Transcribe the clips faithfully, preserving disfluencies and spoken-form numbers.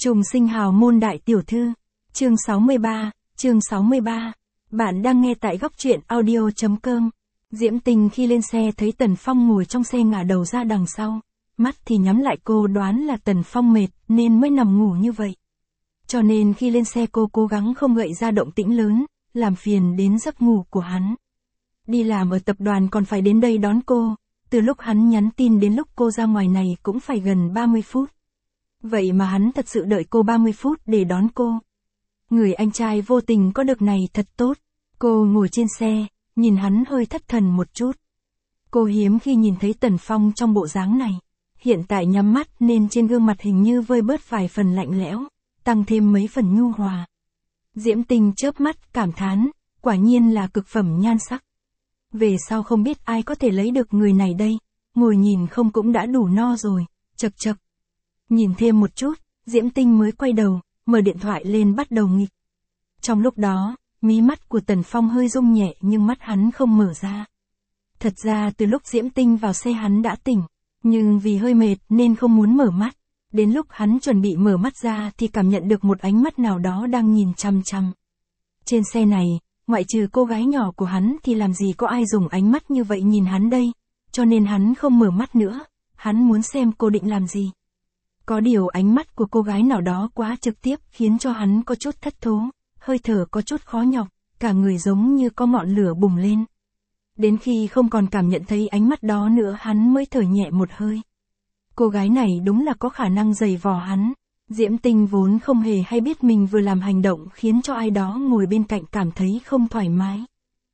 Trùng sinh hào môn đại tiểu thư. Chương sáu mươi ba, chương sáu mươi ba. Bạn đang nghe tại góc truyện audio chấm com. Diễm Tình khi lên xe thấy Tần Phong ngồi trong xe ngả đầu ra đằng sau. Mắt thì nhắm lại, cô đoán là Tần Phong mệt nên mới nằm ngủ như vậy. Cho nên khi lên xe cô cố gắng không gợi ra động tĩnh lớn, làm phiền đến giấc ngủ của hắn. Đi làm ở tập đoàn còn phải đến đây đón cô, từ lúc hắn nhắn tin đến lúc cô ra ngoài này cũng phải gần ba mươi phút. Vậy mà hắn thật sự đợi cô ba mươi phút để đón cô. Người anh trai vô tình có được này thật tốt. Cô ngồi trên xe, nhìn hắn hơi thất thần một chút. Cô hiếm khi nhìn thấy Tần Phong trong bộ dáng này. Hiện tại nhắm mắt nên trên gương mặt hình như vơi bớt vài phần lạnh lẽo, tăng thêm mấy phần nhu hòa. Diễm Tình chớp mắt cảm thán, quả nhiên là cực phẩm nhan sắc. Về sau không biết ai có thể lấy được người này đây, ngồi nhìn không cũng đã đủ no rồi, chậc chậc. Nhìn thêm một chút, Diễm Tinh mới quay đầu, mở điện thoại lên bắt đầu nghịch. Trong lúc đó, mí mắt của Tần Phong hơi rung nhẹ nhưng mắt hắn không mở ra. Thật ra từ lúc Diễm Tinh vào xe hắn đã tỉnh, nhưng vì hơi mệt nên không muốn mở mắt. Đến lúc hắn chuẩn bị mở mắt ra thì cảm nhận được một ánh mắt nào đó đang nhìn chằm chằm. Trên xe này, ngoại trừ cô gái nhỏ của hắn thì làm gì có ai dùng ánh mắt như vậy nhìn hắn đây, cho nên hắn không mở mắt nữa, hắn muốn xem cô định làm gì. Có điều ánh mắt của cô gái nào đó quá trực tiếp khiến cho hắn có chút thất thố, hơi thở có chút khó nhọc, cả người giống như có ngọn lửa bùng lên. Đến khi không còn cảm nhận thấy ánh mắt đó nữa hắn mới thở nhẹ một hơi. Cô gái này đúng là có khả năng giày vò hắn. Diễm Tinh vốn không hề hay biết mình vừa làm hành động khiến cho ai đó ngồi bên cạnh cảm thấy không thoải mái.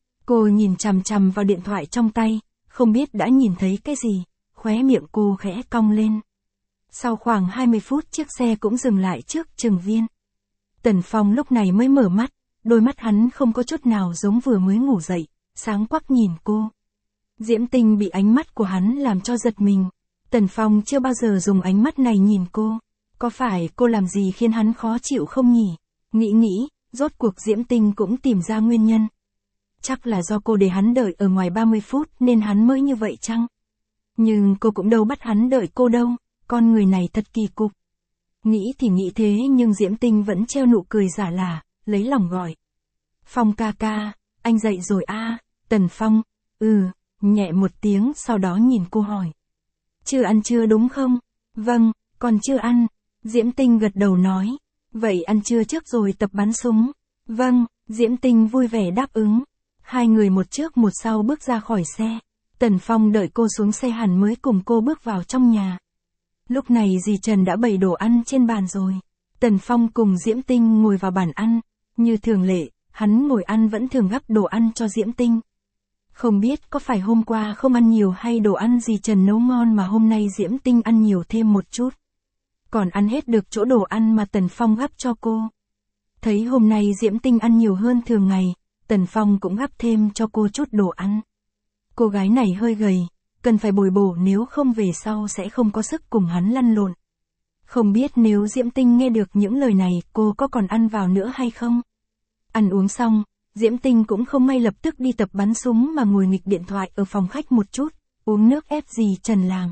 Cô nhìn chằm chằm vào điện thoại trong tay, không biết đã nhìn thấy cái gì, khóe miệng cô khẽ cong lên. Sau khoảng hai mươi phút chiếc xe cũng dừng lại trước Trừng Viên. Tần Phong lúc này mới mở mắt, đôi mắt hắn không có chút nào giống vừa mới ngủ dậy, sáng quắc nhìn cô. Diễm Tinh bị ánh mắt của hắn làm cho giật mình. Tần Phong chưa bao giờ dùng ánh mắt này nhìn cô. Có phải cô làm gì khiến hắn khó chịu không nhỉ? Nghĩ nghĩ, rốt cuộc Diễm Tinh cũng tìm ra nguyên nhân. Chắc là do cô để hắn đợi ở ngoài ba mươi phút nên hắn mới như vậy chăng? Nhưng cô cũng đâu bắt hắn đợi cô đâu, con người này thật kỳ cục. Nghĩ thì nghĩ thế nhưng Diễm Tinh vẫn treo nụ cười giả lả, lấy lòng gọi. Phong ca ca, anh dậy rồi a à? Tần Phong, ừ, nhẹ một tiếng sau đó nhìn cô hỏi. Chưa ăn chưa đúng không? Vâng, còn chưa ăn. Diễm Tinh gật đầu nói. Vậy ăn trưa trước rồi tập bắn súng. Vâng, Diễm Tinh vui vẻ đáp ứng. Hai người một trước một sau bước ra khỏi xe. Tần Phong đợi cô xuống xe hẳn mới cùng cô bước vào trong nhà. Lúc này dì Trần đã bày đồ ăn trên bàn rồi. Tần Phong cùng Diễm Tinh ngồi vào bàn ăn. Như thường lệ, hắn ngồi ăn vẫn thường gắp đồ ăn cho Diễm Tinh. Không biết có phải hôm qua không ăn nhiều hay đồ ăn dì Trần nấu ngon mà hôm nay Diễm Tinh ăn nhiều thêm một chút. Còn ăn hết được chỗ đồ ăn mà Tần Phong gắp cho cô. Thấy hôm nay Diễm Tinh ăn nhiều hơn thường ngày, Tần Phong cũng gắp thêm cho cô chút đồ ăn. Cô gái này hơi gầy, cần phải bồi bổ nếu không về sau sẽ không có sức cùng hắn lăn lộn. Không biết nếu Diễm Tinh nghe được những lời này cô có còn ăn vào nữa hay không? Ăn uống xong, Diễm Tinh cũng không may lập tức đi tập bắn súng mà ngồi nghịch điện thoại ở phòng khách một chút, uống nước ép dì Trần làm.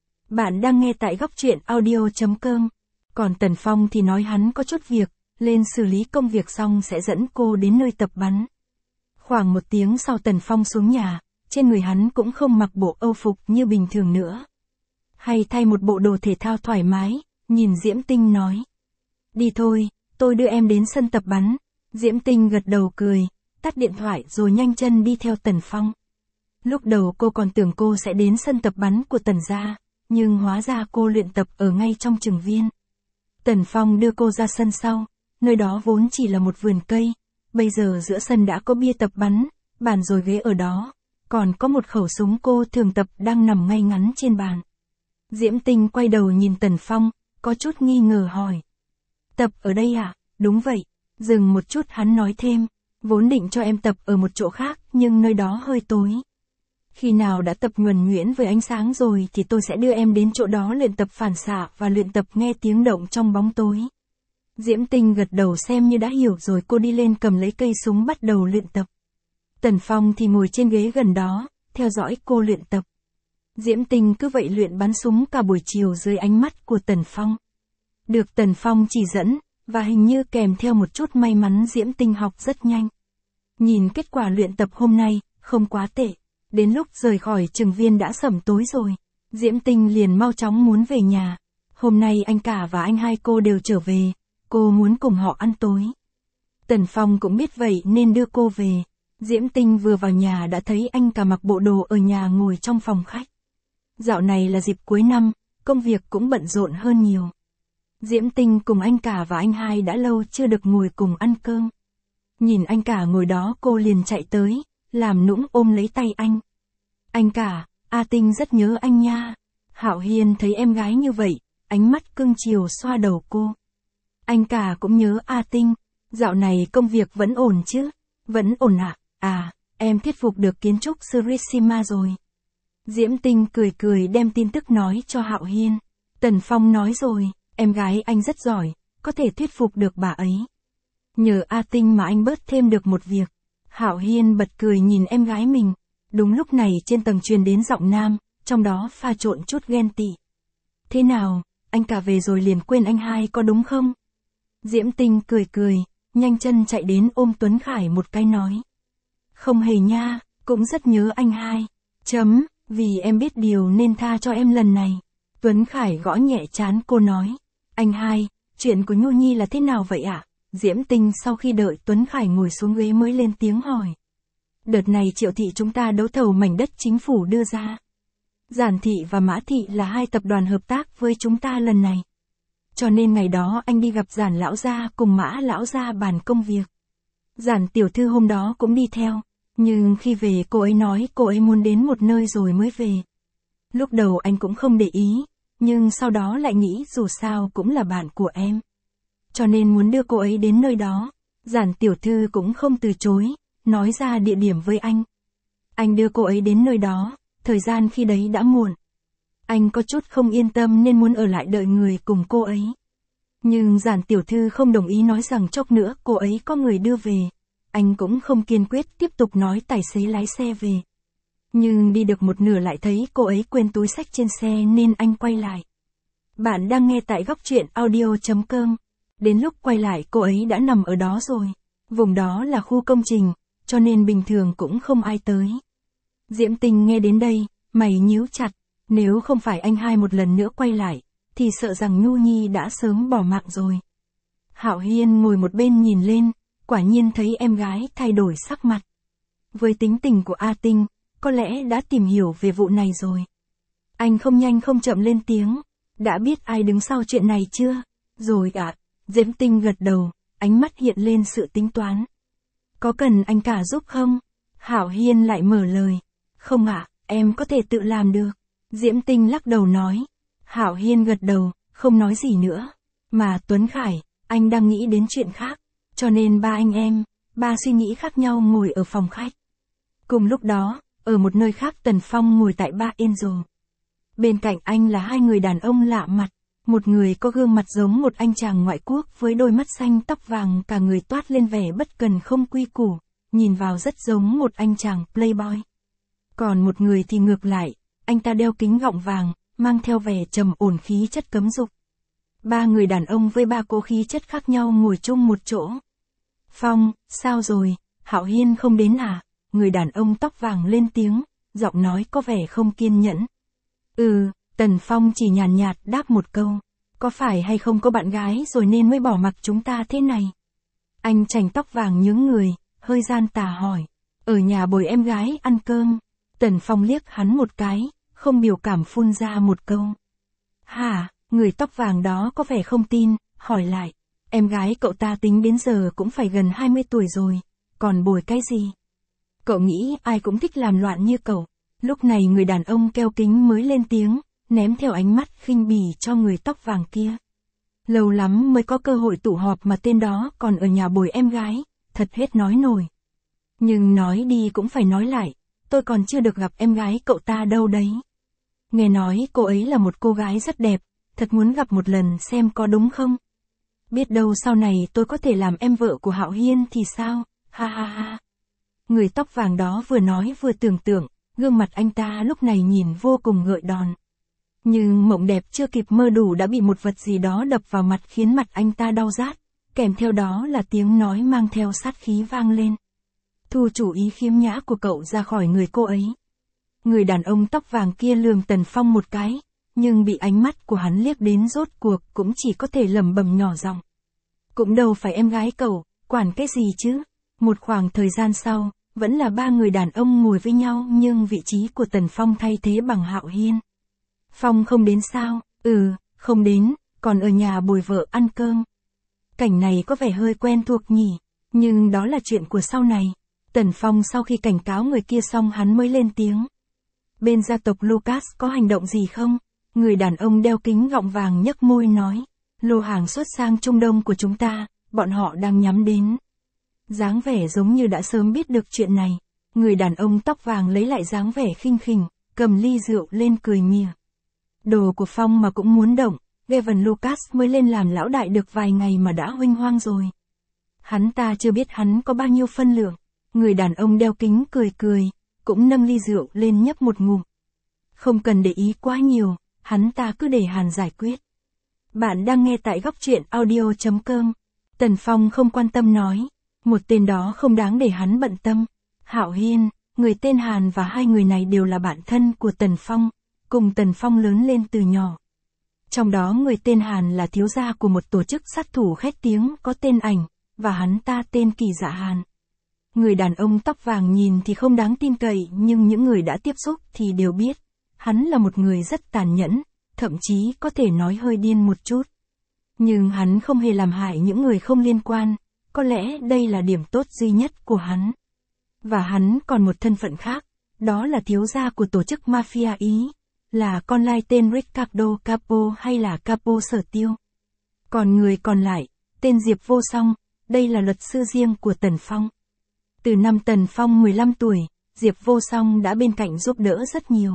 Bạn đang nghe tại góc truyện audio chấm com. Còn Tần Phong thì nói hắn có chút việc, lên xử lý công việc xong sẽ dẫn cô đến nơi tập bắn. Khoảng một tiếng sau Tần Phong xuống nhà, trên người hắn cũng không mặc bộ âu phục như bình thường nữa. Hay thay một bộ đồ thể thao thoải mái, nhìn Diễm Tinh nói. Đi thôi, tôi đưa em đến sân tập bắn. Diễm Tinh gật đầu cười, tắt điện thoại rồi nhanh chân đi theo Tần Phong. Lúc đầu cô còn tưởng cô sẽ đến sân tập bắn của Tần gia, nhưng hóa ra cô luyện tập ở ngay trong Trừng Viên. Tần Phong đưa cô ra sân sau, nơi đó vốn chỉ là một vườn cây, bây giờ giữa sân đã có bia tập bắn, bàn rồi ghế ở đó, còn có một khẩu súng cô thường tập đang nằm ngay ngắn trên bàn. Diễm Tinh quay đầu nhìn Tần Phong, có chút nghi ngờ hỏi. Tập ở đây à? Đúng vậy. Dừng một chút hắn nói thêm, vốn định cho em tập ở một chỗ khác nhưng nơi đó hơi tối. Khi nào đã tập nhuần nhuyễn với ánh sáng rồi thì tôi sẽ đưa em đến chỗ đó luyện tập phản xạ và luyện tập nghe tiếng động trong bóng tối. Diễm Tinh gật đầu xem như đã hiểu rồi cô đi lên cầm lấy cây súng bắt đầu luyện tập. Tần Phong thì ngồi trên ghế gần đó, theo dõi cô luyện tập. Diễm Tinh cứ vậy luyện bắn súng cả buổi chiều dưới ánh mắt của Tần Phong. được Tần Phong chỉ dẫn, và hình như kèm theo một chút may mắn Diễm Tinh học rất nhanh. Nhìn kết quả luyện tập hôm nay, không quá tệ. Đến lúc rời khỏi trường viên đã sẩm tối rồi. Diễm Tinh liền mau chóng muốn về nhà. Hôm nay anh cả và anh hai cô đều trở về. Cô muốn cùng họ ăn tối. Tần Phong cũng biết vậy nên đưa cô về. Diễm Tinh vừa vào nhà đã thấy anh cả mặc bộ đồ ở nhà ngồi trong phòng khách. Dạo này là dịp cuối năm, công việc cũng bận rộn hơn nhiều. Diễm Tinh cùng anh cả và anh hai đã lâu chưa được ngồi cùng ăn cơm. Nhìn anh cả ngồi đó cô liền chạy tới, làm nũng ôm lấy tay anh. Anh cả, A Tinh rất nhớ anh nha. Hạo Hiên thấy em gái như vậy, ánh mắt cưng chiều xoa đầu cô. Anh cả cũng nhớ A Tinh, dạo này công việc vẫn ổn chứ? Vẫn ổn ạ, à? à, em thuyết phục được kiến trúc sư Rishima rồi. Diễm Tinh cười cười đem tin tức nói cho Hạo Hiên. Tần Phong nói rồi, em gái anh rất giỏi, có thể thuyết phục được bà ấy. Nhờ A Tinh mà anh bớt thêm được một việc. Hạo Hiên bật cười nhìn em gái mình. Đúng lúc này trên tầng truyền đến giọng nam, trong đó pha trộn chút ghen tị. Thế nào, anh cả về rồi liền quên anh hai có đúng không? Diễm Tinh cười cười, nhanh chân chạy đến ôm Tuấn Khải một cái nói. Không hề nha, cũng rất nhớ anh hai. Chấm, vì em biết điều nên tha cho em lần này. Tuấn Khải gõ nhẹ trán cô nói. Anh hai, chuyện của Nhu Nhi là thế nào vậy ạ? À? Diễm Tinh sau khi đợi Tuấn Khải ngồi xuống ghế mới lên tiếng hỏi. Đợt này Triệu Thị chúng ta đấu thầu mảnh đất chính phủ đưa ra. Giản Thị và Mã Thị là hai tập đoàn hợp tác với chúng ta lần này. Cho nên ngày đó anh đi gặp Giản lão gia cùng Mã lão gia bàn công việc. Giản tiểu thư hôm đó cũng đi theo, nhưng khi về cô ấy nói cô ấy muốn đến một nơi rồi mới về. Lúc đầu anh cũng không để ý, nhưng sau đó lại nghĩ dù sao cũng là bạn của em. Cho nên muốn đưa cô ấy đến nơi đó. Giản tiểu thư cũng không từ chối, nói ra địa điểm với anh. Anh đưa cô ấy đến nơi đó, thời gian khi đấy đã muộn. Anh có chút không yên tâm nên muốn ở lại đợi người cùng cô ấy. Nhưng Giản tiểu thư không đồng ý, nói rằng chốc nữa cô ấy có người đưa về. Anh cũng không kiên quyết tiếp tục nói tài xế lái xe về. Nhưng đi được một nửa lại thấy cô ấy quên túi xách trên xe nên anh quay lại. Bạn đang nghe tại góc truyện audio chấm com. Đến lúc quay lại cô ấy đã nằm ở đó rồi. Vùng đó là khu công trình, cho nên bình thường cũng không ai tới. Diễm Tinh nghe đến đây, mày nhíu chặt. Nếu không phải anh hai một lần nữa quay lại, thì sợ rằng Nhu Nhi đã sớm bỏ mạng rồi. Hạo Hiên ngồi một bên nhìn lên, quả nhiên thấy em gái thay đổi sắc mặt. Với tính tình của A Tinh, có lẽ đã tìm hiểu về vụ này rồi. Anh không nhanh không chậm lên tiếng. Đã biết ai đứng sau chuyện này chưa? Rồi ạ. À, Diễm Tinh gật đầu, ánh mắt hiện lên sự tính toán. Có cần anh cả giúp không? Hạo Hiên lại mở lời. Không ạ, à, em có thể tự làm được. Diễm Tinh lắc đầu nói. Hạo Hiên gật đầu, không nói gì nữa. Mà Tuấn Khải, anh đang nghĩ đến chuyện khác. Cho nên ba anh em, ba suy nghĩ khác nhau ngồi ở phòng khách. Cùng lúc đó, ở một nơi khác Tần Phong ngồi tại bar Angel. Bên cạnh anh là hai người đàn ông lạ mặt. Một người có gương mặt giống một anh chàng ngoại quốc với đôi mắt xanh tóc vàng, cả người toát lên vẻ bất cần không quy củ, nhìn vào rất giống một anh chàng playboy. Còn một người thì ngược lại, anh ta đeo kính gọng vàng, mang theo vẻ trầm ổn khí chất cấm dục. Ba người đàn ông với ba cô khí chất khác nhau ngồi chung một chỗ. Phong, sao rồi, Hạo Hiên không đến à? Người đàn ông tóc vàng lên tiếng, giọng nói có vẻ không kiên nhẫn. Ừ, Tần Phong chỉ nhàn nhạt đáp một câu. Có phải hay không có bạn gái rồi nên mới bỏ mặc chúng ta thế này? Anh chành tóc vàng nhướng người, hơi gian tà hỏi. Ở nhà bồi em gái ăn cơm. Tần Phong liếc hắn một cái, không biểu cảm phun ra một câu. Hả, người tóc vàng đó có vẻ không tin, hỏi lại. Em gái cậu ta tính đến giờ cũng phải gần hai mươi tuổi rồi, còn bồi cái gì? Cậu nghĩ ai cũng thích làm loạn như cậu. Lúc này người đàn ông keo kính mới lên tiếng, ném theo ánh mắt khinh bỉ cho người tóc vàng kia. Lâu lắm mới có cơ hội tụ họp mà tên đó còn ở nhà bồi em gái, thật hết nói nổi. Nhưng nói đi cũng phải nói lại, tôi còn chưa được gặp em gái cậu ta đâu đấy. Nghe nói cô ấy là một cô gái rất đẹp, thật muốn gặp một lần xem có đúng không? Biết đâu sau này tôi có thể làm em vợ của Hạo Hiên thì sao, ha ha ha. Người tóc vàng đó vừa nói vừa tưởng tượng, gương mặt anh ta lúc này nhìn vô cùng gợi đòn. Nhưng mộng đẹp chưa kịp mơ đủ đã bị một vật gì đó đập vào mặt khiến mặt anh ta đau rát, kèm theo đó là tiếng nói mang theo sát khí vang lên. Thu chủ ý khiêm nhã của cậu ra khỏi người cô ấy. Người đàn ông tóc vàng kia lườm Tần Phong một cái, nhưng bị ánh mắt của hắn liếc đến rốt cuộc cũng chỉ có thể lẩm bẩm nhỏ giọng. Cũng đâu phải em gái cậu, quản cái gì chứ. Một khoảng thời gian sau, vẫn là ba người đàn ông ngồi với nhau nhưng vị trí của Tần Phong thay thế bằng Hạo Hiên. Phong không đến sao? Ừ, không đến, còn ở nhà bồi vợ ăn cơm. Cảnh này có vẻ hơi quen thuộc nhỉ, nhưng đó là chuyện của sau này. Tần Phong sau khi cảnh cáo người kia xong hắn mới lên tiếng. Bên gia tộc Lucas có hành động gì không? Người đàn ông đeo kính gọng vàng nhấc môi nói. Lô hàng xuất sang Trung Đông của chúng ta, bọn họ đang nhắm đến. Dáng vẻ giống như đã sớm biết được chuyện này. Người đàn ông tóc vàng lấy lại dáng vẻ khinh khỉnh, cầm ly rượu lên cười mỉa. Đồ của Phong mà cũng muốn động, Gavin Lucas mới lên làm lão đại được vài ngày mà đã huênh hoang rồi. Hắn ta chưa biết hắn có bao nhiêu phân lượng. Người đàn ông đeo kính cười cười, cũng nâng ly rượu lên nhấp một ngụm. Không cần để ý quá nhiều, hắn ta cứ để Hàn giải quyết. Bạn đang nghe tại góc truyện audio chấm com. Tần Phong không quan tâm nói. Một tên đó không đáng để hắn bận tâm. Hạo Hiên, người tên Hàn và hai người này đều là bạn thân của Tần Phong, cùng Tần Phong lớn lên từ nhỏ. Trong đó người tên Hàn là thiếu gia của một tổ chức sát thủ khét tiếng có tên Ảnh, và hắn ta tên Kỳ Dạ Hàn. Người đàn ông tóc vàng nhìn thì không đáng tin cậy nhưng những người đã tiếp xúc thì đều biết. Hắn là một người rất tàn nhẫn, thậm chí có thể nói hơi điên một chút. Nhưng hắn không hề làm hại những người không liên quan, có lẽ đây là điểm tốt duy nhất của hắn. Và hắn còn một thân phận khác, đó là thiếu gia của tổ chức Mafia Ý, là con lai tên Ricardo Capo hay là Capo Sở Tiêu. Còn người còn lại, tên Diệp Vô Song, đây là luật sư riêng của Tần Phong. Từ năm Tần Phong mười lăm tuổi, Diệp Vô Song đã bên cạnh giúp đỡ rất nhiều.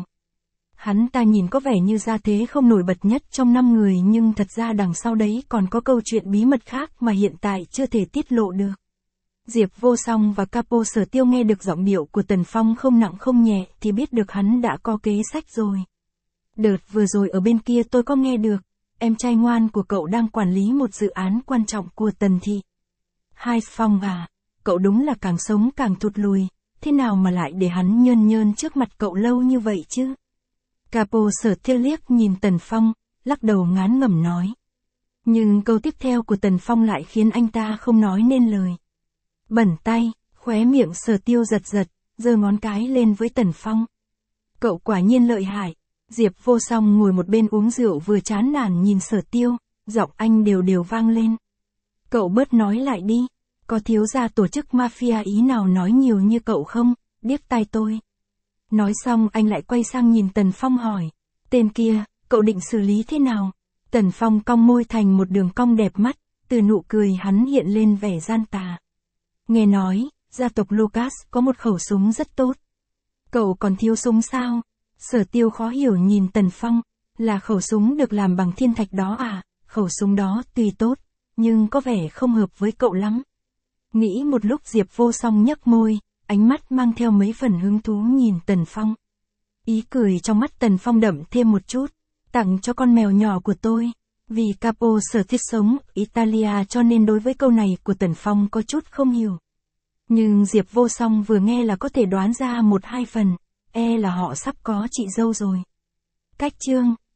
Hắn ta nhìn có vẻ như gia thế không nổi bật nhất trong năm người nhưng thật ra đằng sau đấy còn có câu chuyện bí mật khác mà hiện tại chưa thể tiết lộ được. Diệp Vô Song và Capo Sở Tiêu nghe được giọng điệu của Tần Phong không nặng không nhẹ thì biết được hắn đã có kế sách rồi. Đợt vừa rồi ở bên kia tôi có nghe được, em trai ngoan của cậu đang quản lý một dự án quan trọng của Tần Thị. Hai Phong à, cậu đúng là càng sống càng thụt lùi, thế nào mà lại để hắn nhơn nhơn trước mặt cậu lâu như vậy chứ? Capo Sở Tiêu liếc nhìn Tần Phong, lắc đầu ngán ngẩm nói. Nhưng câu tiếp theo của Tần Phong lại khiến anh ta không nói nên lời. Bẩn tay, khóe miệng Sở Tiêu giật giật, giơ ngón cái lên với Tần Phong. Cậu quả nhiên lợi hại. Diệp Vô Song ngồi một bên uống rượu vừa chán nản nhìn Sở Tiêu, giọng anh đều đều vang lên. Cậu bớt nói lại đi, có thiếu gia tổ chức mafia Ý nào nói nhiều như cậu không, điếc tai tôi. Nói xong anh lại quay sang nhìn Tần Phong hỏi, tên kia, cậu định xử lý thế nào? Tần Phong cong môi thành một đường cong đẹp mắt, từ nụ cười hắn hiện lên vẻ gian tà. Nghe nói, gia tộc Lucas có một khẩu súng rất tốt. Cậu còn thiếu súng sao? Sở Tiêu khó hiểu nhìn Tần Phong, là khẩu súng được làm bằng thiên thạch đó à? Khẩu súng đó tuy tốt, nhưng có vẻ không hợp với cậu lắm. Nghĩ một lúc Diệp Vô Song nhếch môi, ánh mắt mang theo mấy phần hứng thú nhìn Tần Phong. Ý cười trong mắt Tần Phong đậm thêm một chút, tặng cho con mèo nhỏ của tôi. Vì Capo Sở Thiết sống Italia cho nên đối với câu này của Tần Phong có chút không hiểu. Nhưng Diệp Vô Song vừa nghe là có thể đoán ra một hai phần, e là họ sắp có chị dâu rồi. Cách chương